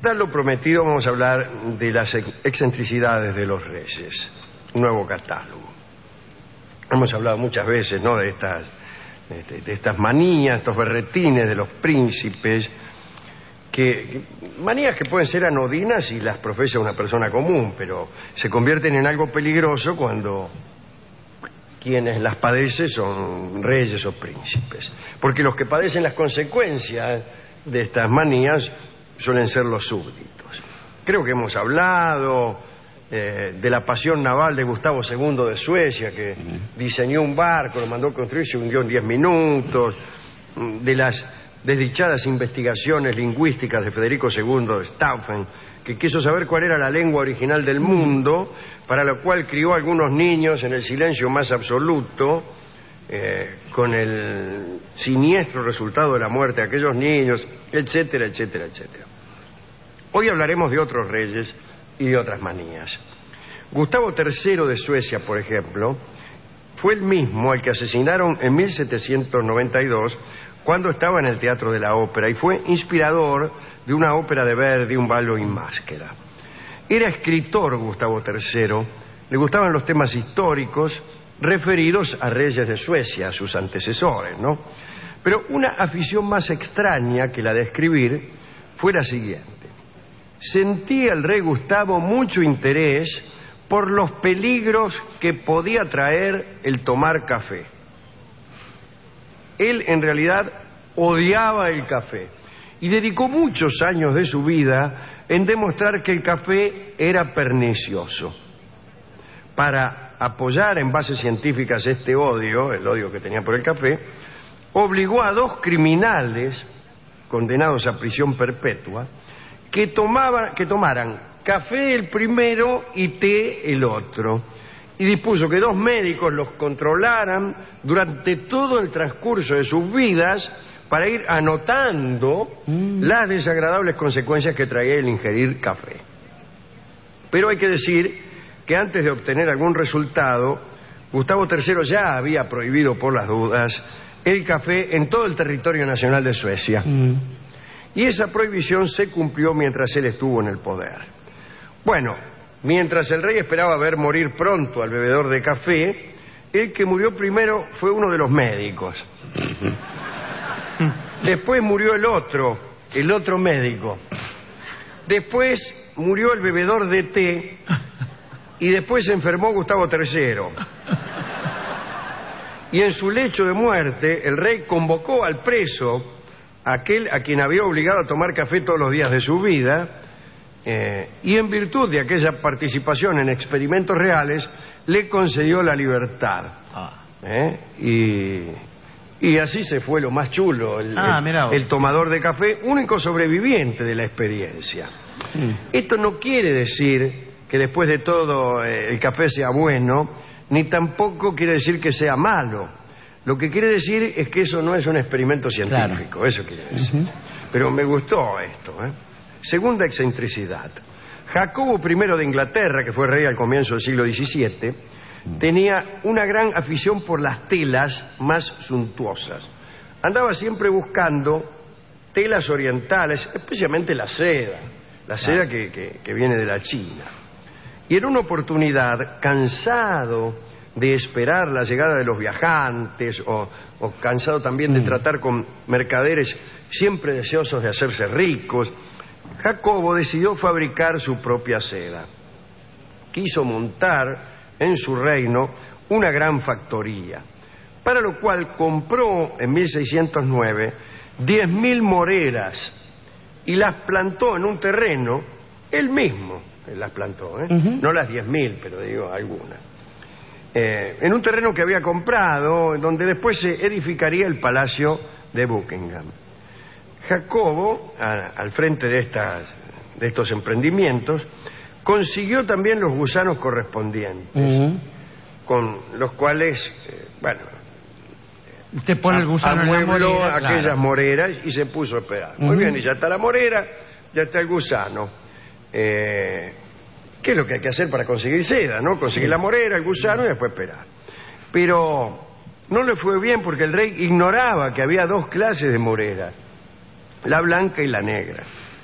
Tal lo prometido, vamos a hablar de las excentricidades de los reyes. Un nuevo catálogo. Hemos hablado muchas veces, ¿no?, de estas manías, estos berretines de los príncipes, manías que pueden ser anodinas si las profesa una persona común, pero se convierten en algo peligroso cuando quienes las padecen son reyes o príncipes. Porque los que padecen las consecuencias de estas manías suelen ser los súbditos. Creo que hemos hablado de la pasión naval de Gustavo II de Suecia, que diseñó un barco, lo mandó construir y se hundió en 10 minutos, de las desdichadas investigaciones lingüísticas de Federico II de Stauffen, que quiso saber cuál era la lengua original del mundo, para lo cual crió a algunos niños en el silencio más absoluto, con el siniestro resultado de la muerte de aquellos niños, etcétera, etcétera, etcétera. Hoy hablaremos de otros reyes y de otras manías. Gustavo III de Suecia, por ejemplo, fue el mismo al que asesinaron en 1792 cuando estaba en el Teatro de la Ópera, y fue inspirador de una ópera de Verdi, Un ballo in maschera. Era escritor Gustavo III, le gustaban los temas históricos referidos a reyes de Suecia, a sus antecesores, ¿no? Pero una afición más extraña que la de escribir fue la siguiente. Sentía el rey Gustavo mucho interés por los peligros que podía traer el tomar café. Él en realidad odiaba el café y dedicó muchos años de su vida en demostrar que el café era pernicioso. Para apoyar en bases científicas este odio, el odio que tenía por el café, obligó a 2 criminales condenados a prisión perpetua que tomaran café el primero y té el otro, y dispuso que 2 médicos los controlaran durante todo el transcurso de sus vidas para ir anotando las desagradables consecuencias que traía el ingerir café. Pero hay que decir que antes de obtener algún resultado, Gustavo III ya había prohibido por las dudas el café en todo el territorio nacional de Suecia. Y esa prohibición se cumplió mientras él estuvo en el poder. Bueno, mientras el rey esperaba ver morir pronto al bebedor de café, el que murió primero fue uno de los médicos. Después murió el otro médico. Después murió el bebedor de té. Y después se enfermó Gustavo III. Y en su lecho de muerte, el rey convocó al preso, aquel a quien había obligado a tomar café todos los días de su vida, y en virtud de aquella participación en experimentos reales, le concedió la libertad. Y así se fue lo más chulo, el tomador de café, único sobreviviente de la experiencia. Esto no quiere decir que después de todo el café sea bueno, ni tampoco quiere decir que sea malo. Lo que quiere decir es que eso no es un experimento científico, claro. Eso quiere decir. Pero me gustó esto, Segunda excentricidad. Jacobo I de Inglaterra, que fue rey al comienzo del siglo XVII, tenía una gran afición por las telas más suntuosas. Andaba siempre buscando telas orientales, especialmente la seda que viene de la China. Y en una oportunidad, cansado de esperar la llegada de los viajantes o cansado también de tratar con mercaderes siempre deseosos de hacerse ricos, Jacobo decidió fabricar su propia seda. Quiso montar en su reino una gran factoría, para lo cual compró en 1609 10.000 moreras y las plantó en un terreno, él mismo las plantó, no las 10.000, pero digo algunas. En un terreno que había comprado, donde después se edificaría el Palacio de Buckingham. Jacobo, al frente de estos emprendimientos, consiguió también los gusanos correspondientes, con los cuales, usted pone el gusano amuebló en la morera, aquellas moreras y se puso a esperar. Muy bien, y ya está la morera, ya está el gusano. ¿Qué es lo que hay que hacer para conseguir seda, no? Conseguir la morera, el gusano y después esperar. Pero no le fue bien porque el rey ignoraba que había 2 clases de moreras, la blanca y la negra.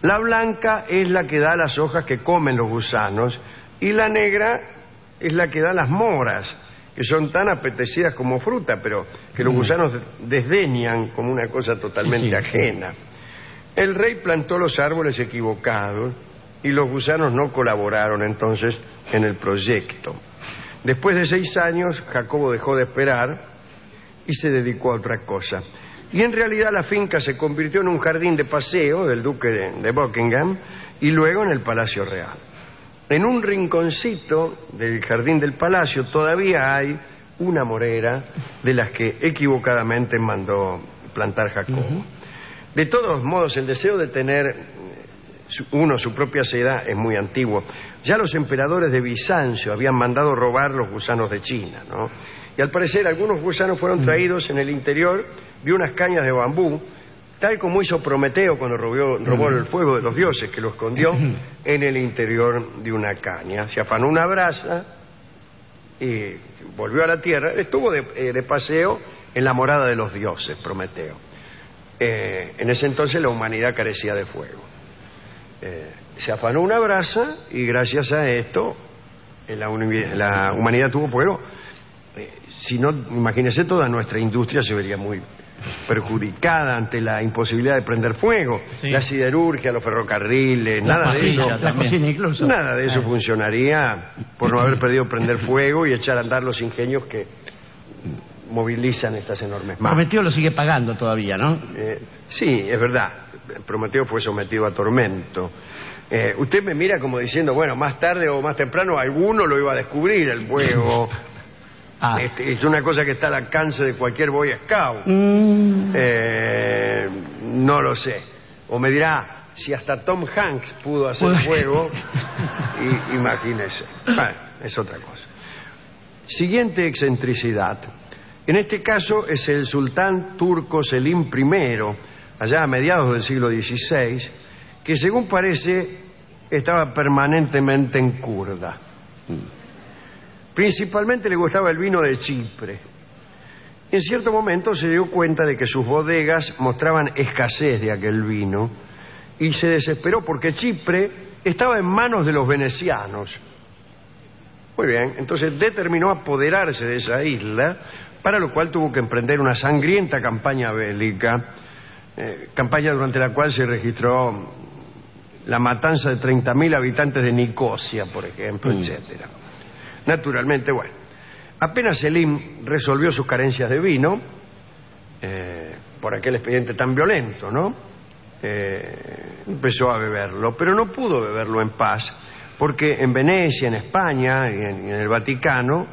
La blanca es la que da las hojas que comen los gusanos y la negra es la que da las moras, que son tan apetecidas como fruta, pero que los gusanos desdeñan como una cosa totalmente ajena. El rey plantó los árboles equivocados y los gusanos no colaboraron entonces en el proyecto. Después de 6 años, Jacobo dejó de esperar y se dedicó a otra cosa. Y en realidad la finca se convirtió en un jardín de paseo del duque de Buckingham y luego en el Palacio Real. En un rinconcito del jardín del palacio todavía hay una morera de las que equivocadamente mandó plantar Jacobo. De todos modos, el deseo de tener su propia seda es muy antiguo. Ya los emperadores de Bizancio habían mandado robar los gusanos de China, ¿no? Y al parecer algunos gusanos fueron traídos en el interior de unas cañas de bambú, tal como hizo Prometeo cuando robó el fuego de los dioses, que lo escondió en el interior de una caña. Se afanó una brasa y volvió a la tierra. Estuvo de paseo en la morada de los dioses, Prometeo. En ese entonces la humanidad carecía de fuego. Se afanó una brasa y gracias a esto la humanidad tuvo fuego. Si no, imagínese, toda nuestra industria se vería muy perjudicada ante la imposibilidad de prender fuego. Sí. La siderurgia, los ferrocarriles, nada de eso. La cocina incluso. Nada de eso funcionaría por no haber perdido prender fuego y echar a andar los ingenios que movilizan estas enormes máquinas. Prometeo lo sigue pagando todavía, ¿no? Sí, es verdad. Prometeo fue sometido a tormento. Usted me mira como diciendo, bueno, más tarde o más temprano alguno lo iba a descubrir, el fuego. Es una cosa que está al alcance de cualquier Boy Scout. No lo sé. O me dirá, si hasta Tom Hanks pudo hacer fuego, imagínese. Bueno, es otra cosa. Siguiente excentricidad. En este caso es el sultán turco Selim I, allá a mediados del siglo XVI, que según parece estaba permanentemente en curda. Principalmente le gustaba el vino de Chipre. En cierto momento se dio cuenta de que sus bodegas mostraban escasez de aquel vino y se desesperó porque Chipre estaba en manos de los venecianos. Muy bien, entonces determinó apoderarse de esa isla, para lo cual tuvo que emprender una sangrienta campaña bélica, campaña durante la cual se registró la matanza de 30.000 habitantes de Nicosia, por ejemplo, etcétera. Naturalmente, bueno, apenas Selim resolvió sus carencias de vino, por aquel expediente tan violento, ¿no? Empezó a beberlo, pero no pudo beberlo en paz, porque en Venecia, en España y en el Vaticano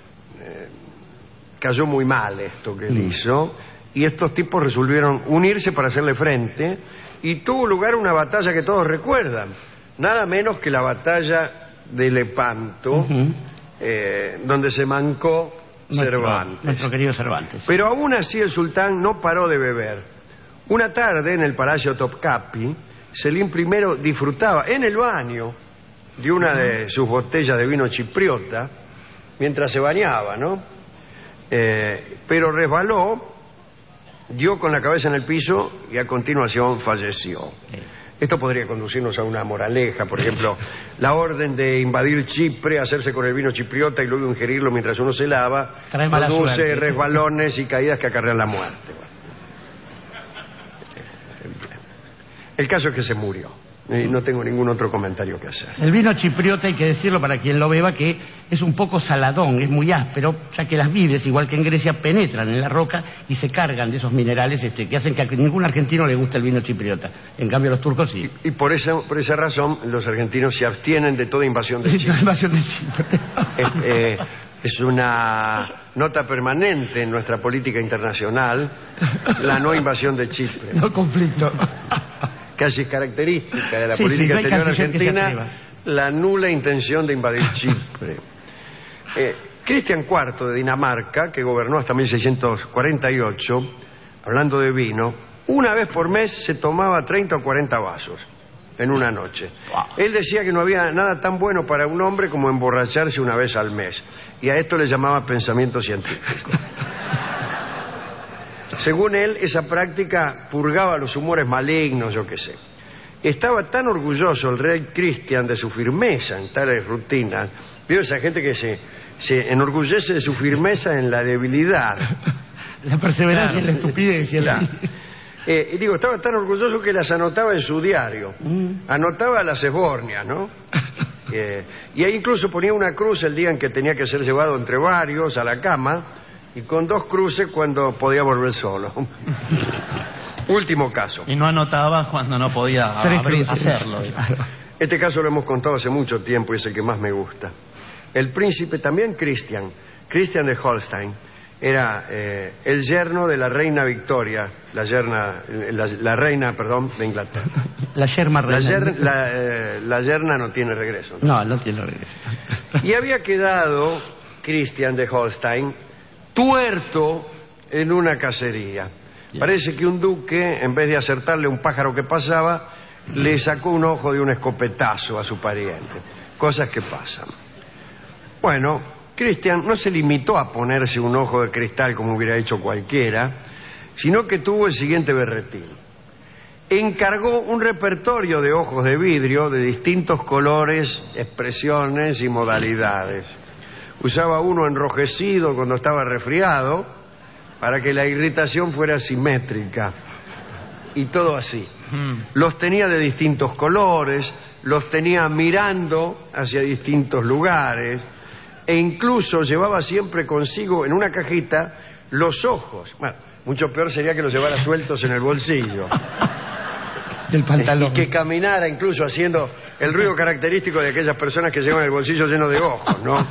cayó muy mal esto que él hizo, y estos tipos resolvieron unirse para hacerle frente, y tuvo lugar una batalla que todos recuerdan, nada menos que la batalla de Lepanto, donde se mancó Cervantes. Nuestro querido Cervantes. Pero aún así el sultán no paró de beber. Una tarde en el Palacio Topkapi, Selim I disfrutaba en el baño de una de sus botellas de vino chipriota mientras se bañaba, ¿no? Pero resbaló, dio con la cabeza en el piso y a continuación falleció. Esto podría conducirnos a una moraleja, por ejemplo, la orden de invadir Chipre, hacerse con el vino chipriota y luego ingerirlo mientras uno se lava, produce resbalones y caídas que acarrean la muerte. El caso es que se murió. Y no tengo ningún otro comentario que hacer. El vino chipriota, hay que decirlo para quien lo beba, que es un poco saladón, es muy áspero, ya que las vides, igual que en Grecia, penetran en la roca y se cargan de esos minerales que hacen que a ningún argentino le guste el vino chipriota. En cambio, a los turcos sí. Y por esa razón, los argentinos se abstienen de toda invasión de Chipre. Invasión de Chipre. Es una nota permanente en nuestra política internacional, la no invasión de Chipre. No conflicto. Casi característica de la política exterior argentina, la nula intención de invadir Chipre. Cristian IV de Dinamarca, que gobernó hasta 1648, hablando de vino, una vez por mes se tomaba 30 o 40 vasos en una noche. Él decía que no había nada tan bueno para un hombre como emborracharse una vez al mes, y a esto le llamaba pensamiento científico. Según él, esa práctica purgaba los humores malignos, yo qué sé. Estaba tan orgulloso el rey Cristian de su firmeza en tales rutinas. Veo esa gente que se enorgullece de su firmeza en la debilidad. La perseverancia, claro, en la estupidez. Claro. Y digo, estaba tan orgulloso que las anotaba en su diario. Anotaba las esbornias, ¿no? Y ahí incluso ponía una cruz el día en que tenía que ser llevado entre varios a la cama, y con 2 cruces cuando podía volver solo. Último caso. Y no anotaba cuando no podía hacerlo. Claro. Este caso lo hemos contado hace mucho tiempo y es el que más me gusta. El príncipe, también Cristian de Holstein, era el yerno de la reina Victoria, la reina de Inglaterra. La yerma reina. La yerna no tiene regreso. No tiene regreso. Y había quedado Cristian de Holstein tuerto en una cacería. Parece que un duque, en vez de acertarle un pájaro que pasaba, le sacó un ojo de un escopetazo a su pariente. Cosas que pasan. Bueno, Cristian no se limitó a ponerse un ojo de cristal como hubiera hecho cualquiera, sino que tuvo el siguiente berretín. Encargó un repertorio de ojos de vidrio de distintos colores, expresiones y modalidades. Usaba uno enrojecido cuando estaba resfriado para que la irritación fuera simétrica. Y todo así. Los tenía de distintos colores, los tenía mirando hacia distintos lugares, e incluso llevaba siempre consigo en una cajita los ojos. Bueno, mucho peor sería que los llevara sueltos en el bolsillo. Del pantalón. Y que caminara incluso haciendo el ruido característico de aquellas personas que llevan el bolsillo lleno de ojos, ¿no?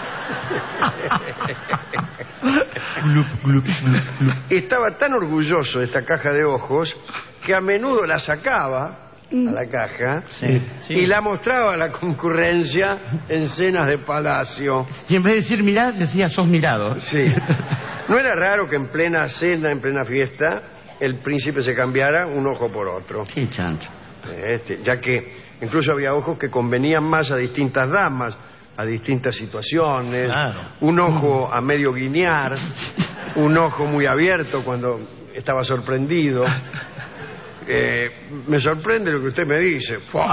Estaba tan orgulloso de esta caja de ojos que a menudo la sacaba a la caja y la mostraba a la concurrencia en cenas de palacio. Y en vez de decir mirad, decía sos mirado. Sí. No era raro que en plena cena, en plena fiesta, el príncipe se cambiara un ojo por otro. Qué chancho. Ya que incluso había ojos que convenían más a distintas damas, a distintas situaciones. Claro. Un ojo a medio guiñar, un ojo muy abierto cuando estaba sorprendido. Me sorprende lo que usted me dice.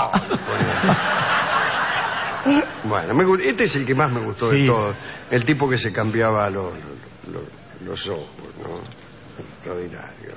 Bueno, este es el que más me gustó de todos. El tipo que se cambiaba los ojos, ¿no? Extraordinario.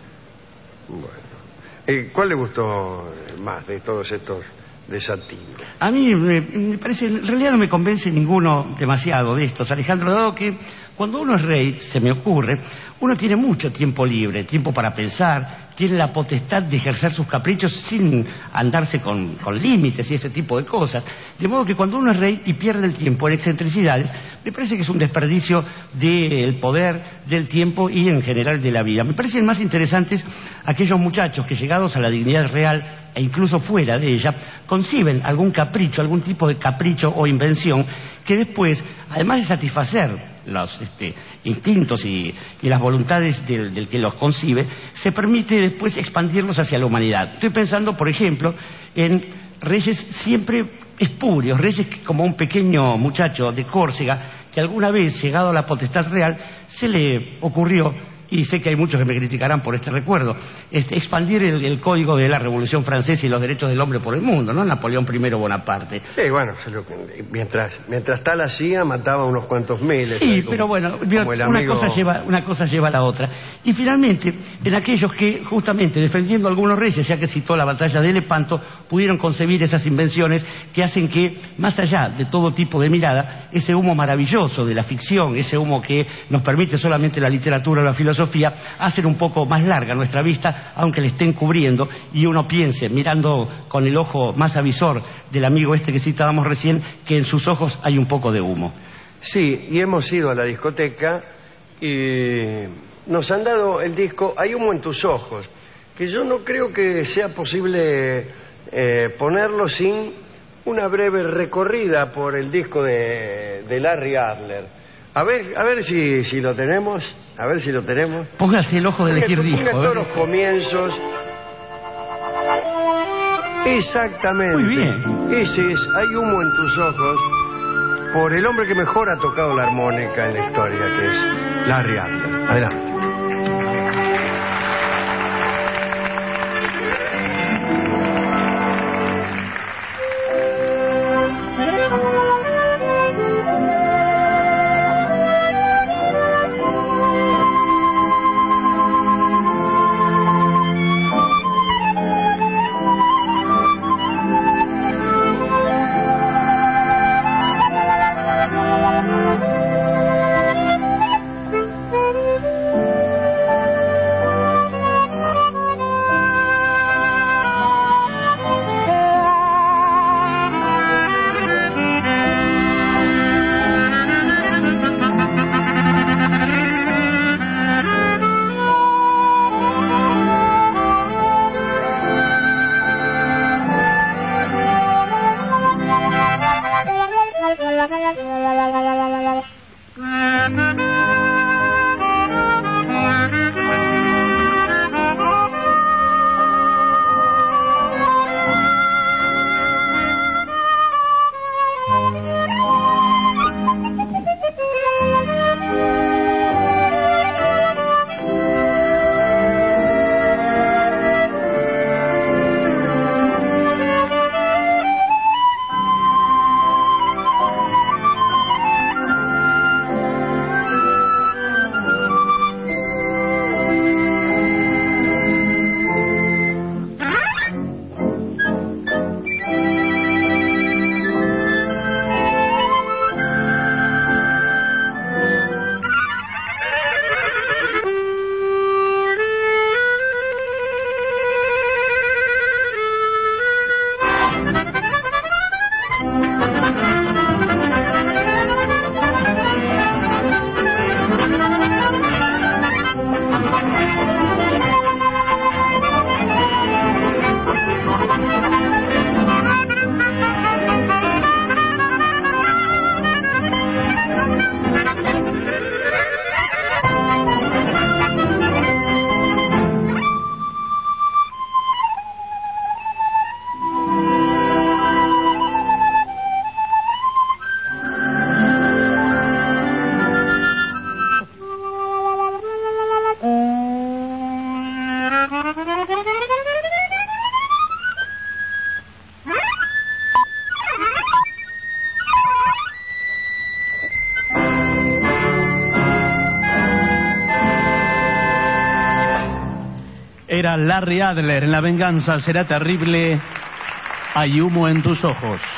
Bueno. ¿Cuál le gustó más de todos estos desatinos? A mí me parece, en realidad no me convence ninguno demasiado de estos, Alejandro, dado que cuando uno es rey, se me ocurre, uno tiene mucho tiempo libre, tiempo para pensar, tiene la potestad de ejercer sus caprichos sin andarse con límites y ese tipo de cosas. De modo que cuando uno es rey y pierde el tiempo en excentricidades, me parece que es un desperdicio del poder, del tiempo y en general de la vida. Me parecen más interesantes aquellos muchachos que, llegados a la dignidad real e incluso fuera de ella, conciben algún capricho, algún tipo de capricho o invención que después, además de satisfacer los instintos y las voluntades del que los concibe, se permite después expandirlos hacia la humanidad. Estoy pensando, por ejemplo, en reyes siempre espurios, reyes como un pequeño muchacho de Córcega que alguna vez, llegado a la potestad real, se le ocurrió, y sé que hay muchos que me criticarán por este recuerdo, expandir el código de la Revolución Francesa y los derechos del hombre por el mundo, ¿no? Napoleón I Bonaparte. Sí, bueno, mientras tal hacía, mataba unos cuantos miles. Sí, pero bueno, una cosa lleva a la otra. Y finalmente, en aquellos que, justamente, defendiendo a algunos reyes, ya que citó la batalla de Lepanto, pudieron concebir esas invenciones que hacen que, más allá de todo tipo de mirada, ese humo maravilloso de la ficción, ese humo que nos permite solamente la literatura o la filosofía, hacen un poco más larga nuestra vista, aunque le estén cubriendo, y uno piense, mirando con el ojo más avisor del amigo que citábamos recién, que en sus ojos hay un poco de humo. Sí, y hemos ido a la discoteca y nos han dado el disco Hay humo en tus ojos, que yo no creo que sea posible ponerlo sin una breve recorrida por el disco de Larry Adler. A ver si lo tenemos. A ver si lo tenemos. Póngase el ojo de elegir disco. Ponga todos los comienzos. Exactamente. Muy bien. Ese es Hay humo en tus ojos, por el hombre que mejor ha tocado la armónica en la historia, que es Larry Adler. Adelante. era Larry Adler en La venganza será terrible. Hay humo en tus ojos.